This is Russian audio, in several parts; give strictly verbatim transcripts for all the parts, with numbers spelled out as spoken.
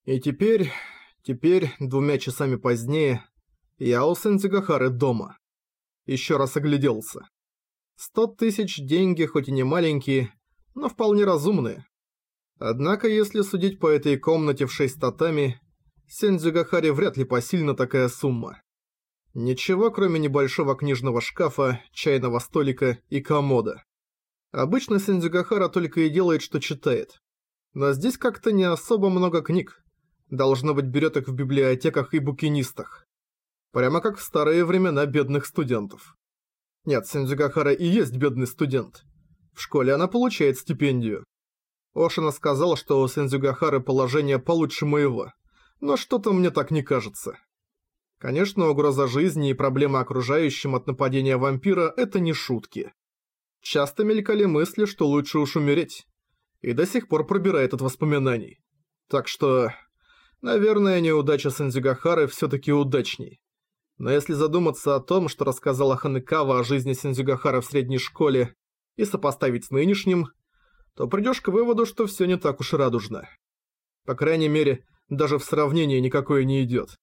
И теперь, теперь, двумя часами позднее, я у Сэндзюгахары дома. Еще раз огляделся. Сто тысяч деньги, хоть и не маленькие, но вполне разумные. Однако, если судить по этой комнате в шесть татами, Сэндзюгахаре вряд ли посильна такая сумма. Ничего, кроме небольшого книжного шкафа, чайного столика и комода. Обычно Сэндзюгахара только и делает, что читает. Но здесь как-то не особо много книг. Должно быть, берет их в библиотеках и букинистах. Прямо как в старые времена бедных студентов. Нет, Сэндзюгахара и есть бедный студент. В школе она получает стипендию. Ошина сказал, что у Сэндзюгахары положение получше моего. Но что-то мне так не кажется. Конечно, угроза жизни и проблема окружающим от нападения вампира – это не шутки. Часто мелькали мысли, что лучше уж умереть. И до сих пор пробирает от воспоминаний. Так что, наверное, неудача Сэндзюгахары всё-таки удачней. Но если задуматься о том, что рассказала Ханекава о жизни Сэндзюгахары в средней школе, и сопоставить с нынешним, то придёшь к выводу, что всё не так уж радужно. По крайней мере, даже в сравнении никакое не идёт.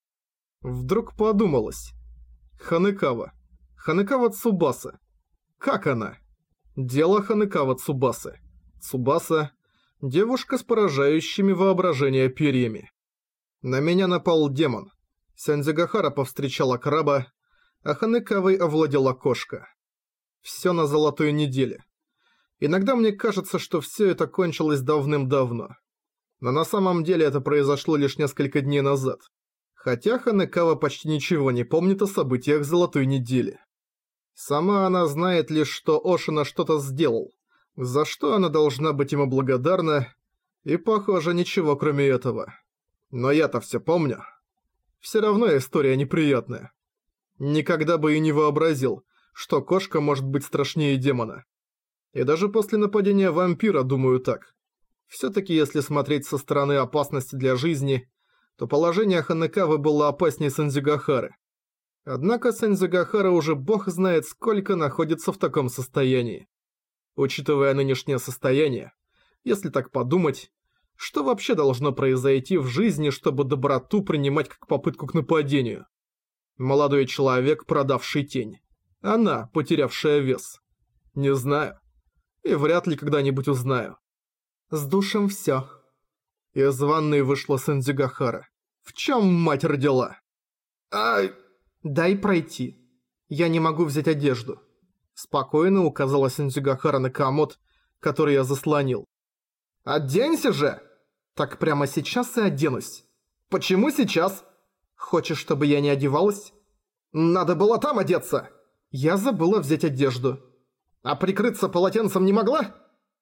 Вдруг подумалось. Ханекава. Ханекава Цубаса. Как она? Дело Ханекава Цубасы. Цубаса – девушка с поражающими воображение перьями. На меня напал демон. Сэндзюгахара повстречала краба, а Ханекавой овладела кошка. Всё на золотой неделе. Иногда мне кажется, что всё это кончилось давным-давно. Но на самом деле это произошло лишь несколько дней назад. Хотя Ханекава почти ничего не помнит о событиях золотой недели. Сама она знает лишь, что Ошина что-то сделал, за что она должна быть ему благодарна, и, похоже, ничего кроме этого. Но я-то всё помню. Всё равно история неприятная. Никогда бы и не вообразил, что кошка может быть страшнее демона. И даже после нападения вампира думаю так. Всё-таки, если смотреть со стороны опасности для жизни, то положение Ханекавы было опаснее Сэндзюгахары. Однако Сэндзюгахара уже бог знает сколько находится в таком состоянии. Учитывая нынешнее состояние, если так подумать, что вообще должно произойти в жизни, чтобы доброту принимать как попытку к нападению? Молодой человек, продавший тень. Она, потерявшая вес. Не знаю. И вряд ли когда-нибудь узнаю. С душем всё. Из ванной вышла Сэндзюгахара. В чём мать родила? Ай! Дай пройти. Я не могу взять одежду. Спокойно указала Сэндзюгахара на комод, который я заслонил. Оденься же! Так прямо сейчас и оденусь. Почему сейчас? Хочешь, чтобы я не одевалась? Надо было там одеться. Я забыла взять одежду. А прикрыться полотенцем не могла?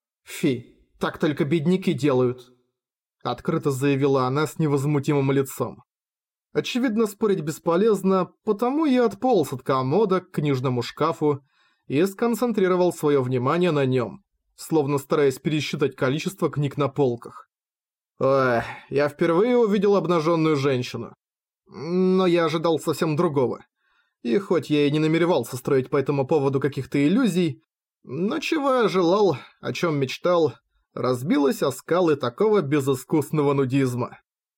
Фи, так только бедняки делают. Открыто заявила она с невозмутимым лицом. Очевидно, спорить бесполезно, потому я отполз от комода к книжному шкафу и сконцентрировал свое внимание на нем, словно стараясь пересчитать количество книг на полках. Ой, я впервые увидел обнаженную женщину. Но я ожидал совсем другого. И хоть я и не намеревался строить по этому поводу каких-то иллюзий, но чего я желал, о чем мечтал, разбилась о скалы такого безыскусного нудизма.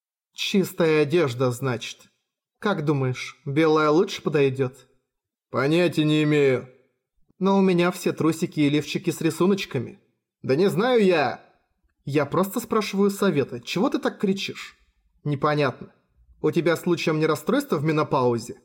«Чистая одежда, значит. Как думаешь, белая лучше подойдет?» «Понятия не имею». «Но у меня все трусики и лифчики с рисуночками». «Да не знаю я!» «Я просто спрашиваю совета. Чего ты так кричишь?» «Непонятно. У тебя случаем не расстройство в менопаузе?»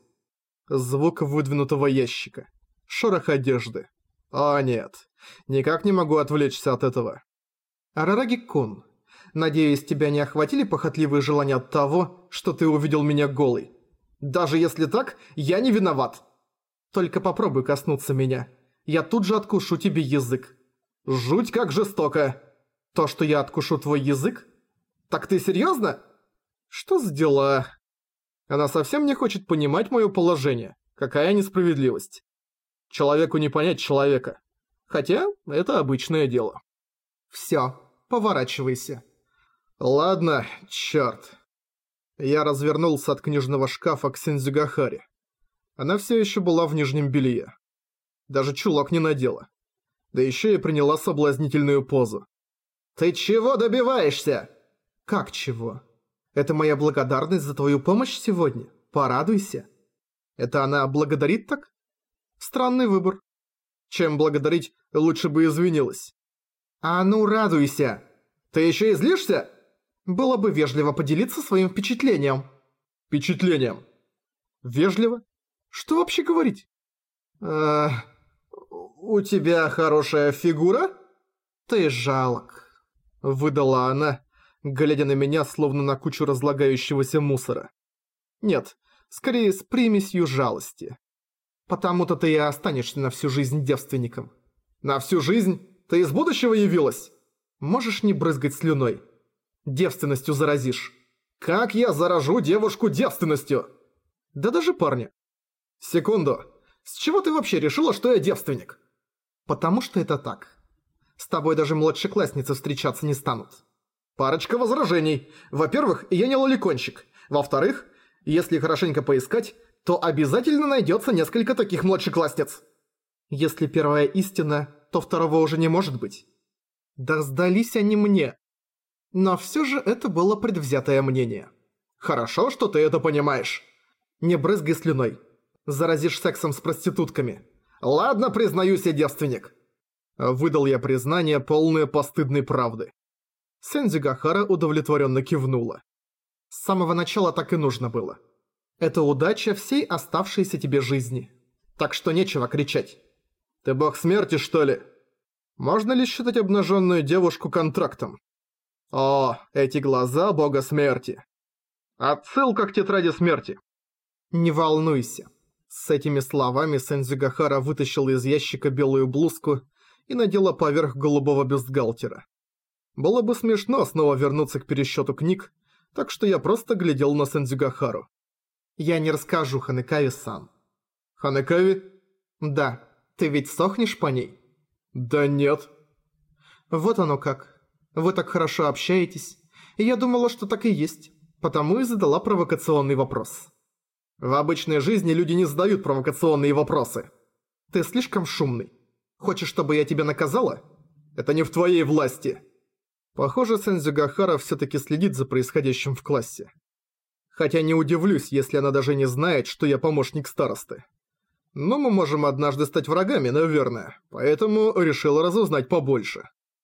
Звук выдвинутого ящика. Шорох одежды. О нет, никак не могу отвлечься от этого. Арараги-кун, надеюсь, тебя не охватили похотливые желания от того, что ты увидел меня голой? Даже если так, я не виноват. Только попробуй коснуться меня. Я тут же откушу тебе язык. Жуть как жестоко. То, что я откушу твой язык? Так ты серьезно? Что за дела? Она совсем не хочет понимать мое положение. Какая несправедливость. Человеку не понять человека. Хотя, это обычное дело. Всё, поворачивайся. Ладно, чёрт. Я развернулся от книжного шкафа к Сэндзюгахаре. Она всё ещё была в нижнем белье. Даже чулок не надела. Да ещё и приняла соблазнительную позу. «Ты чего добиваешься?» «Как чего?» Это моя благодарность за твою помощь сегодня. Порадуйся. Это она благодарит так? Странный выбор. Чем благодарить, лучше бы извинилась. А ну радуйся. Ты еще и злишься? Было бы вежливо поделиться своим впечатлением. Впечатлением? Вежливо? Что вообще говорить? Э, у тебя хорошая фигура? Ты жалок. Выдала она, глядя на меня, словно на кучу разлагающегося мусора. Нет, скорее с примесью жалости. Потому-то ты и останешься на всю жизнь девственником. На всю жизнь? Ты из будущего явилась? Можешь не брызгать слюной. Девственностью заразишь. Как я заражу девушку девственностью? Да даже парня. Секунду. С чего ты вообще решила, что я девственник? Потому что это так. С тобой даже младшеклассницы встречаться не станут. Парочка возражений. Во-первых, я не лоликонщик. Во-вторых, если хорошенько поискать, то обязательно найдется несколько таких младшеклассниц. Если первая истина, то второго уже не может быть. Да сдались они мне. Но все же это было предвзятое мнение. Хорошо, что ты это понимаешь. Не брызгай слюной. Заразишь сексом с проститутками. Ладно, признаюсь, я девственник. Выдал я признание, полное постыдной правды. Сэндзюгахара удовлетворенно кивнула. С самого начала так и нужно было. Это удача всей оставшейся тебе жизни. Так что нечего кричать. Ты бог смерти, что ли? Можно ли считать обнаженную девушку контрактом? О, эти глаза бога смерти. Отсылка к тетради смерти. Не волнуйся. С этими словами Сэндзюгахара вытащила из ящика белую блузку и надела поверх голубого бюстгальтера. Было бы смешно снова вернуться к пересчету книг, так что я просто глядел на Сэндзюгахару. Я не расскажу Ханекаве-сан. Ханекаве? Да. Ты ведь сохнешь по ней? Да нет. Вот оно как. Вы так хорошо общаетесь. И я думала, что так и есть. Потому и задала провокационный вопрос. В обычной жизни люди не задают провокационные вопросы. Ты слишком шумный. Хочешь, чтобы я тебя наказала? Это не в твоей власти. Похоже, Сэндзюгахара все-таки следит за происходящим в классе. Хотя не удивлюсь, если она даже не знает, что я помощник старосты. Но мы можем однажды стать врагами, наверное, поэтому решил разузнать побольше.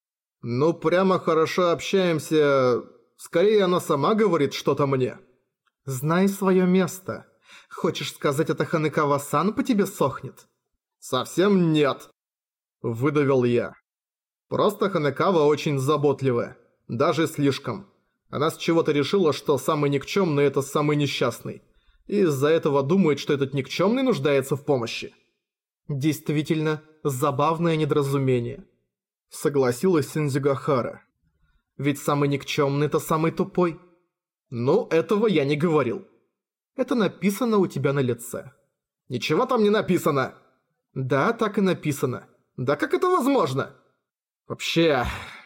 Ну, прямо хорошо общаемся. Скорее, она сама говорит что-то мне. Знай свое место. Хочешь сказать, это Ханекава-сан по тебе сохнет? Совсем нет. Выдавил я. Просто Ханекава очень заботливая. Даже слишком. Она с чего-то решила, что самый никчемный – это самый несчастный. И из-за этого думает, что этот никчемный нуждается в помощи. Действительно, забавное недоразумение. Согласилась Сэндзюгахара. Ведь самый никчемный – это самый тупой. Ну, этого я не говорил. Это написано у тебя на лице. Ничего там не написано. Да, так и написано. Да как это возможно? Вообще,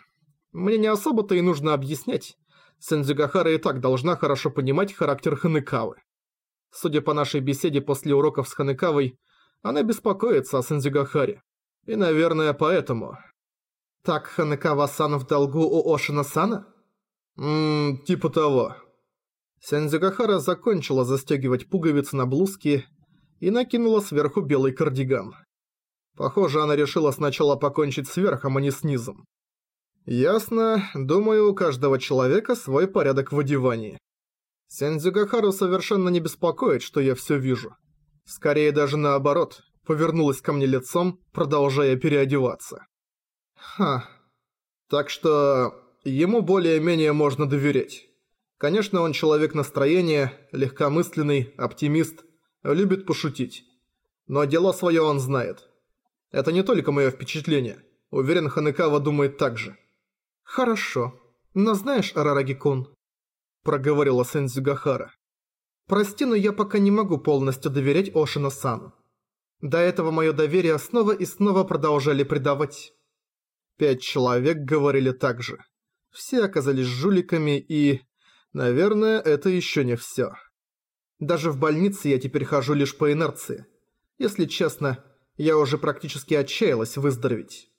мне не особо-то и нужно объяснять. Сэндзюгахара и так должна хорошо понимать характер Ханекавы. Судя по нашей беседе после уроков с Ханекавой, она беспокоится о Сэндзюгахаре. И, наверное, поэтому... Так Ханекава-сан в долгу у Ошина-сана? Ммм, типа того. Сэндзюгахара закончила застегивать пуговицы на блузке и накинула сверху белый кардиган. Похоже, она решила сначала покончить с верхом, а не с низом. Ясно, думаю, у каждого человека свой порядок в одевании. Сэндзюгахару совершенно не беспокоит, что я все вижу. Скорее даже наоборот, повернулась ко мне лицом, продолжая переодеваться. Ха. Так что ему более-менее можно доверять. Конечно, он человек настроения, легкомысленный, оптимист, любит пошутить. Но дело свое он знает. Это не только мое впечатление. Уверен, Ханекава думает так же. Хорошо. Но знаешь, Арараги-кун, проговорила Сэндзюгахара. Прости, но я пока не могу полностью доверять Ошина-сану. До этого мое доверие снова и снова продолжали предавать. Пять человек говорили так же. Все оказались жуликами и... Наверное, это еще не все. Даже в больнице я теперь хожу лишь по инерции. Если честно, я уже практически отчаялась выздороветь.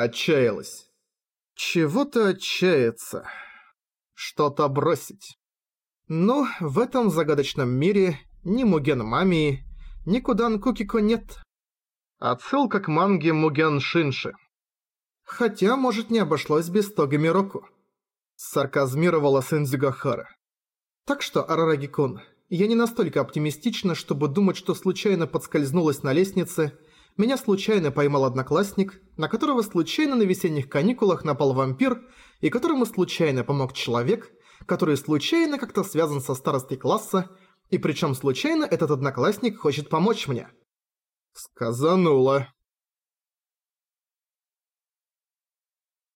Отчаялась. Чего-то отчаяться. Что-то бросить. Ну, в этом загадочном мире ни Муген Мамии, ни Кудан Кукико нет. Отсылка к манге Муген Шинши. Хотя, может, не обошлось без Тога Мироку. Сарказмировала Сэндзюгахара. Так что, Арараги-кун, я не настолько оптимистична, чтобы думать, что случайно подскользнулась на лестнице, меня случайно поймал одноклассник, на которого случайно на весенних каникулах напал вампир, и которому случайно помог человек, который случайно как-то связан со старостой класса, и причем случайно этот одноклассник хочет помочь мне. Сказанула.